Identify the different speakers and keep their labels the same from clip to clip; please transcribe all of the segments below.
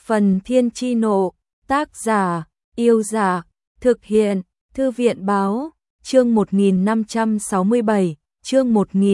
Speaker 1: Phần Thiên Chi Nộ, tác giả, Yêu Giả, thực hiện, Thư viện Báo, chương 1567, chương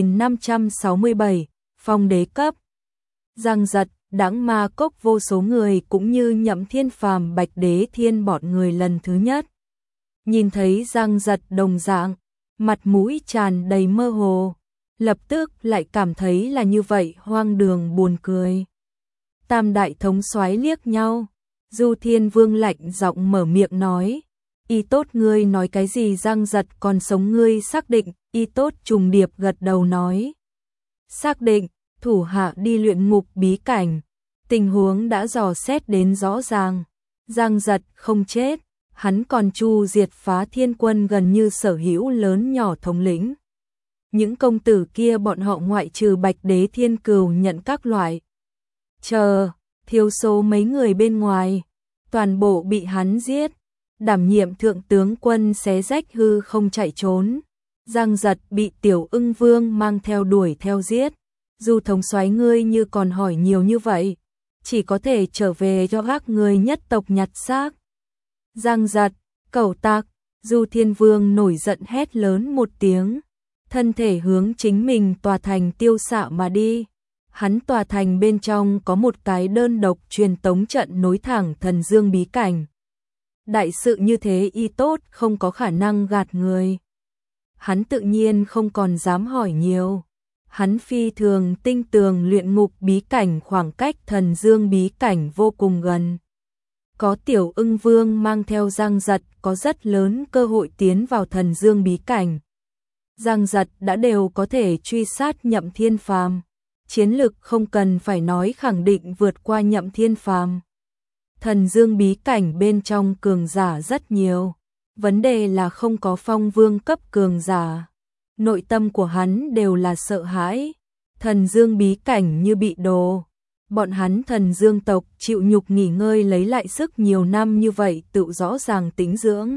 Speaker 1: 1567, Phong Đế Cấp. Giang Giật, Đãng Ma Cốc vô số người cũng như Nhậm Thiên Phàm, Bạch Đế Thiên bọn người lần thứ nhất. Nhìn thấy Giang Giật đồng dạng, mặt mũi tràn đầy mơ hồ, lập tức lại cảm thấy là như vậy hoang đường buồn cười. Tam đại thống soái liếc nhau, Du Thiên Vương lạnh giọng mở miệng nói, Y Tốt ngươi nói cái gì? Giang Giật còn sống ngươi xác định? Y Tốt trùng điệp gật đầu nói, xác định, thủ hạ đi luyện ngục bí cảnh, tình huống đã dò xét đến rõ ràng, Giang Giật không chết, hắn còn chu diệt phá thiên quân gần như sở hữu lớn nhỏ thống lĩnh. Những công tử kia bọn họ ngoại trừ Bạch Đế Thiên Cừu nhận các loại thiếu số mấy người bên ngoài, toàn bộ bị hắn giết, đảm nhiệm thượng tướng quân xé rách hư không chạy trốn. Giang Giật bị Tiểu Ưng Vương mang theo đuổi theo giết. Du thống soái ngươi như còn hỏi nhiều như vậy, chỉ có thể trở về cho các người nhất tộc nhặt xác. Giang Giật, cẩu tặc! Du Thiên Vương nổi giận hét lớn một tiếng, thân thể hướng chính mình tòa thành tiêu xạ mà đi. Hắn tòa thành bên trong có một cái đơn độc truyền tống trận nối thẳng Thần Dương bí cảnh. Đại sự như thế Y Tốt không có khả năng gạt người. Hắn tự nhiên không còn dám hỏi nhiều. Hắn phi thường tinh tường luyện ngục bí cảnh khoảng cách Thần Dương bí cảnh vô cùng gần. Có Tiểu Ưng Vương mang theo Giang Giật có rất lớn cơ hội tiến vào Thần Dương bí cảnh. Giang Giật đã đều có thể truy sát Nhậm Thiên Phàm. Chiến lực không cần phải nói khẳng định vượt qua Nhậm Thiên Phàm. Thần Dương bí cảnh bên trong cường giả rất nhiều, vấn đề là không có Phong Vương cấp cường giả. Nội tâm của hắn đều là sợ hãi, Thần Dương bí cảnh như bị đồ. Bọn hắn Thần Dương tộc chịu nhục nghỉ ngơi lấy lại sức nhiều năm như vậy tự rõ ràng tĩnh dưỡng.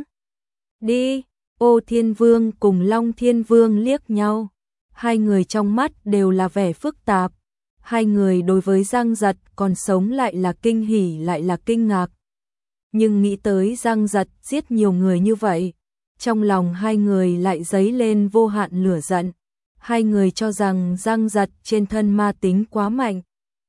Speaker 1: Đi, Ô Thiên Vương cùng Long Thiên Vương liếc nhau. Hai người trong mắt đều là vẻ phức tạp. Hai người đối với Giang Giật còn sống lại là kinh hỉ lại là kinh ngạc. Nhưng nghĩ tới Giang Giật giết nhiều người như vậy, trong lòng hai người lại dấy lên vô hạn lửa giận. Hai người cho rằng Giang Giật trên thân ma tính quá mạnh.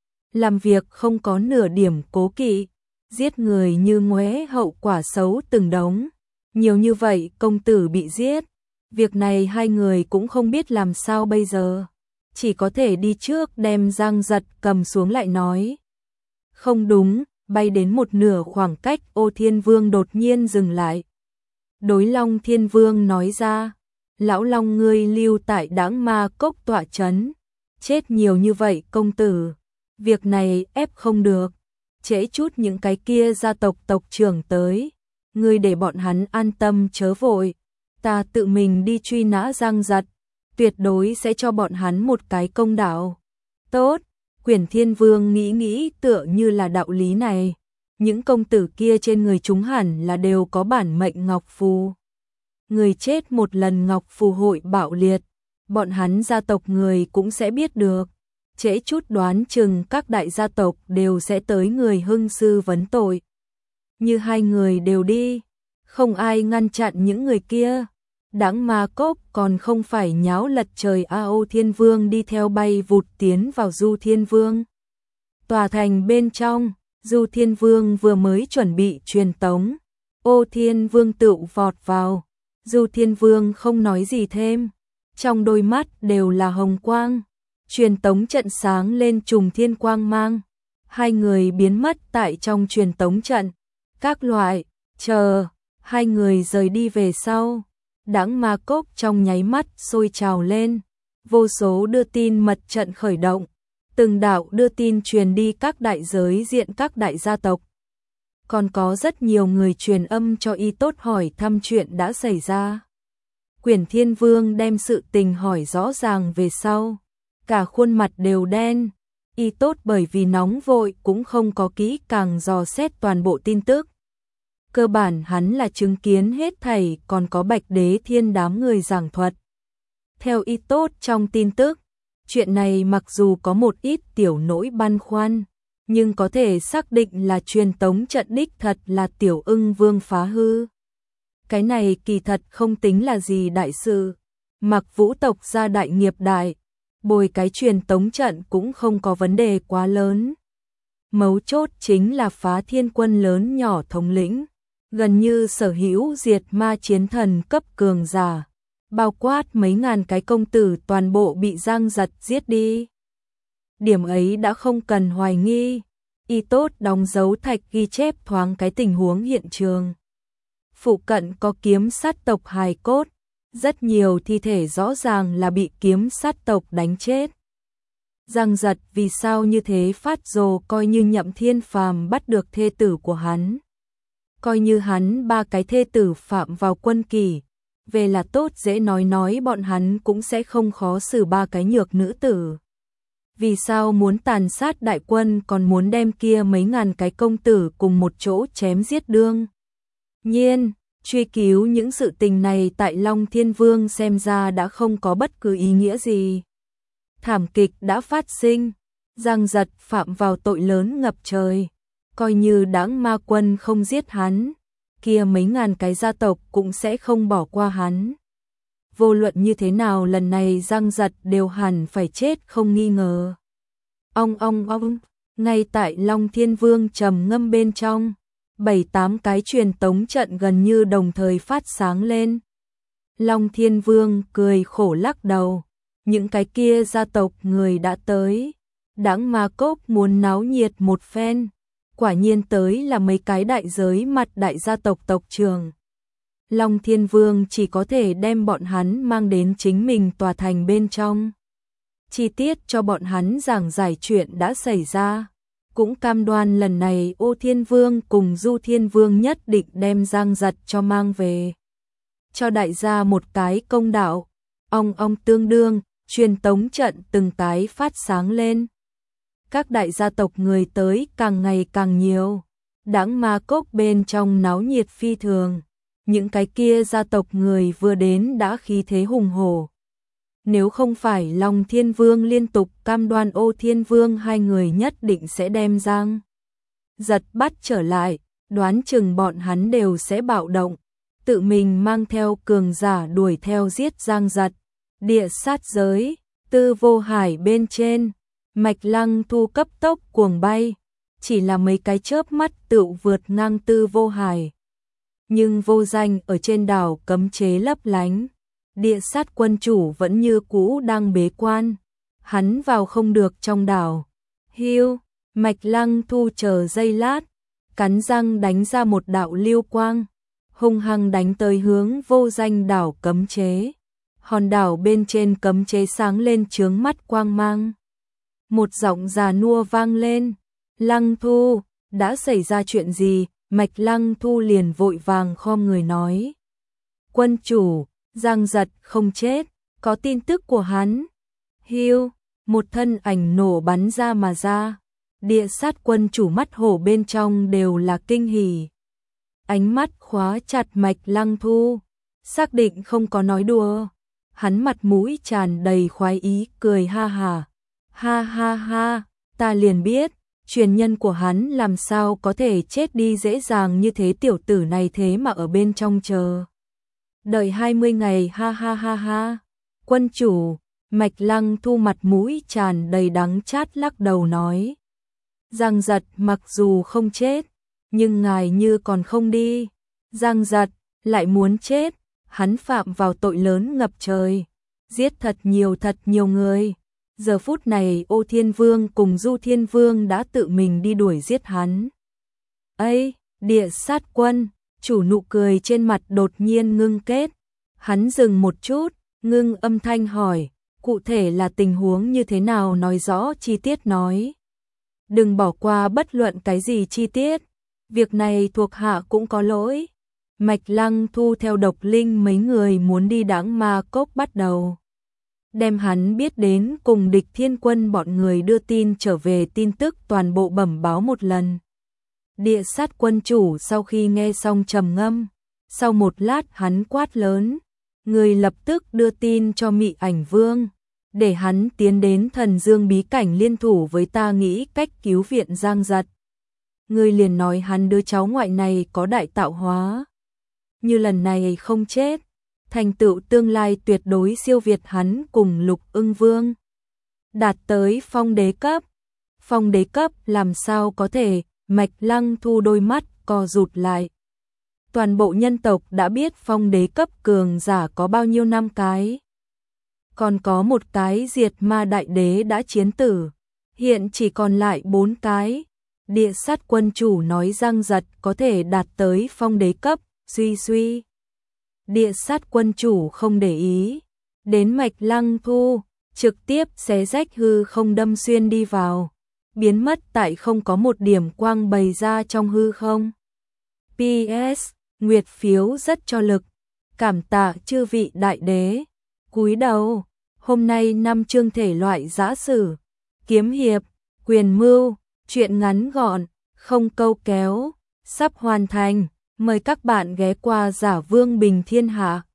Speaker 1: Làm việc không có nửa điểm cố kỵ, giết người như ngoé hậu quả xấu từng đống. Nhiều như vậy công tử bị giết. Việc này hai người cũng không biết làm sao bây giờ, chỉ có thể đi trước đem Giang Giật cầm xuống lại nói. Không đúng, bay đến một nửa khoảng cách Ô Thiên Vương đột nhiên dừng lại. Đối Long Thiên Vương nói ra, lão Long ngươi lưu tại Đãng Ma Cốc tọa trấn, chết nhiều như vậy công tử, việc này ép không được, trễ chút những cái kia gia tộc tộc trưởng tới, ngươi để bọn hắn an tâm chớ vội. Ta tự mình đi truy nã Giang Giật, tuyệt đối sẽ cho bọn hắn một cái công đạo. Tốt, Quyển Thiên Vương nghĩ tựa như là đạo lý này. Những công tử kia trên người chúng hẳn là đều có bản mệnh ngọc phù. Người chết một lần ngọc phù hội bạo liệt, bọn hắn gia tộc người cũng sẽ biết được. Trễ chút đoán chừng các đại gia tộc đều sẽ tới người hưng sư vấn tội. Như hai người đều đi, không ai ngăn chặn những người kia. Đãng Ma Cốc còn không phải nháo lật trời. Ô Thiên Vương đi theo bay vụt tiến vào Du Thiên Vương. Tòa thành bên trong, Du Thiên Vương vừa mới chuẩn bị truyền tống. Ô Thiên Vương tự vọt vào. Du Thiên Vương không nói gì thêm. Trong đôi mắt đều là hồng quang. Truyền tống trận sáng lên trùng thiên quang mang. Hai người biến mất tại trong truyền tống trận. Các loại, hai người rời đi về sau. Đãng Ma Cốc trong nháy mắt sôi trào lên, vô số đưa tin mật trận khởi động, từng đạo đưa tin truyền đi các đại giới diện các đại gia tộc. Còn có rất nhiều người truyền âm cho Y Tốt hỏi thăm chuyện đã xảy ra. Quyển Thiên Vương đem sự tình hỏi rõ ràng về sau, cả khuôn mặt đều đen. Y Tốt bởi vì nóng vội cũng không có kỹ càng dò xét toàn bộ tin tức. Cơ bản hắn là chứng kiến hết thảy, còn có Bạch Đế Thiên đám người giảng thuật. Theo Y Tốt trong tin tức, chuyện này mặc dù có một ít tiểu nỗi băn khoăn, nhưng có thể xác định là truyền tống trận đích thật là Tiểu Ưng Vương phá hư. Cái này kỳ thật không tính là gì đại sự, mặc Vũ tộc gia đại nghiệp đại, bồi cái truyền tống trận cũng không có vấn đề quá lớn. Mấu chốt chính là Phá Thiên Quân lớn nhỏ thống lĩnh, gần như sở hữu diệt ma chiến thần cấp cường giả, bao quát mấy ngàn cái công tử toàn bộ bị Giang Giật giết đi. Điểm ấy đã không cần hoài nghi, y tốt đóng dấu thạch ghi chép thoáng cái tình huống hiện trường. Phụ cận có kiếm sát tộc hài cốt, rất nhiều thi thể rõ ràng là bị kiếm sát tộc đánh chết. Giang Giật vì sao như thế phát rồ, coi như Nhậm Thiên Phàm bắt được thê tử của hắn. Coi như hắn ba cái thê tử phạm vào quân kỷ, về là tốt dễ nói bọn hắn cũng sẽ không khó xử ba cái nhược nữ tử. Vì sao muốn tàn sát đại quân, còn muốn đem kia mấy ngàn cái công tử cùng một chỗ chém giết đương? Nhiên, truy cứu những sự tình này tại Long Thiên Vương xem ra đã không có bất cứ ý nghĩa gì. Thảm kịch đã phát sinh, Giang Giật phạm vào tội lớn ngập trời, coi như Đãng Ma Quân không giết hắn, kia mấy ngàn cái gia tộc cũng sẽ không bỏ qua hắn. Vô luận như thế nào lần này Giang Giật đều hẳn phải chết không nghi ngờ. Ong, ngay tại Long Thiên Vương trầm ngâm bên trong, 7-8 cái truyền tống trận gần như đồng thời phát sáng lên. Long Thiên Vương cười khổ lắc đầu, những cái kia gia tộc người đã tới, Đãng Ma Cốc muốn náo nhiệt một phen, quả nhiên tới là mấy cái đại giới mặt đại gia tộc tộc trưởng. Long Thiên Vương chỉ có thể đem bọn hắn mang đến chính mình tòa thành bên trong, chi tiết cho bọn hắn giảng giải chuyện đã xảy ra, cũng cam đoan lần này Ô Thiên Vương cùng Du Thiên Vương nhất định đem Giang Giật cho mang về, cho đại gia một cái công đạo. Ong tương đương, truyền tống trận từng cái phát sáng lên. Các đại gia tộc người tới càng ngày càng nhiều, Đãng Ma Cốc bên trong náo nhiệt phi thường. Những cái kia gia tộc người vừa đến đã khí thế hùng hổ. Nếu không phải Long Thiên Vương liên tục cam đoan Ô Thiên Vương hai người nhất định sẽ đem Giang Giật bắt trở lại, đoán chừng bọn hắn đều sẽ bạo động, tự mình mang theo cường giả đuổi theo giết Giang Giật. Địa sát giới, Tư Vô Hải bên trên, Mạch Lăng Thu cấp tốc cuồng bay, chỉ là mấy cái chớp mắt tựu vượt ngang Tư Vô Hải. Nhưng Vô Danh ở trên đảo cấm chế lấp lánh, địa sát quân chủ vẫn như cũ đang bế quan, hắn vào không được trong đảo. Hiu, Mạch Lăng Thu chờ giây lát, cắn răng đánh ra một đạo lưu quang, hung hăng đánh tới hướng Vô Danh đảo cấm chế. Hòn đảo bên trên cấm chế sáng lên chướng mắt quang mang. Một giọng già nua vang lên, Lăng Thu, đã xảy ra chuyện gì? Mạch Lăng Thu liền vội vàng khom người nói. Quân chủ, Giang Giật không chết, có tin tức của hắn. Hiu, một thân ảnh nổ bắn ra mà ra. Địa sát quân chủ mắt hổ bên trong đều là kinh hỉ. Ánh mắt khóa chặt Mạch Lăng Thu, xác định không có nói đùa. Hắn mặt mũi tràn đầy khoái ý, cười ha ha. Ha ha ha, ta liền biết, truyền nhân của hắn làm sao có thể chết đi dễ dàng như thế, tiểu tử này thế mà ở bên trong chờ đợi 20 ngày, ha ha ha ha. Quân chủ, Mạch Lăng Thu mặt mũi tràn đầy đắng chát lắc đầu nói. Giang Giật mặc dù không chết, nhưng ngài như còn không đi. Giang Giật lại muốn chết, hắn phạm vào tội lớn ngập trời, giết thật nhiều người. Giờ phút này Ô Thiên Vương cùng Du Thiên Vương đã tự mình đi đuổi giết hắn. Ây, địa sát quân, chủ nụ cười trên mặt đột nhiên ngưng kết. Hắn dừng một chút, ngưng âm thanh hỏi, cụ thể là tình huống như thế nào, nói rõ chi tiết nói. Đừng bỏ qua bất luận cái gì chi tiết, việc này thuộc hạ cũng có lỗi. Mạch Lăng Thu theo Độc Linh mấy người muốn đi Đãng Ma Cốc bắt đầu. Đem hắn biết đến cùng Địch Thiên Quân bọn người đưa tin trở về tin tức toàn bộ bẩm báo một lần. Địa sát quân chủ sau khi nghe xong trầm ngâm, sau một lát hắn quát lớn, người lập tức đưa tin cho Mị Ảnh Vương, để hắn tiến đến Thần Dương bí cảnh liên thủ với ta nghĩ cách cứu viện Giang Giật. Ngươi liền nói hắn đứa cháu ngoại này có đại tạo hóa, như lần này không chết, thành tựu tương lai tuyệt đối siêu việt hắn cùng Lục Ưng Vương, đạt tới phong đế cấp. Phong đế cấp làm sao có thể? Mạch Lăng Thu đôi mắt co rụt lại. Toàn bộ nhân tộc đã biết phong đế cấp cường giả có bao nhiêu năm cái. Còn có một cái diệt ma đại đế đã chiến tử, hiện chỉ còn lại 4 cái. Địa sát quân chủ nói Giang Giật có thể đạt tới phong đế cấp, suy. Địa sát quân chủ không để ý đến Mạch Lăng Thu, trực tiếp xé rách hư không đâm xuyên đi vào, biến mất tại không có một điểm quang bày ra trong hư không. PS, Nguyệt phiếu rất cho lực, cảm tạ chư vị đại đế. Cúi đầu, hôm nay 5 chương thể loại giã sử, kiếm hiệp, quyền mưu, truyện ngắn gọn, không câu kéo, sắp hoàn thành. Mời các bạn ghé qua Giả Vương Bình Thiên Hạ.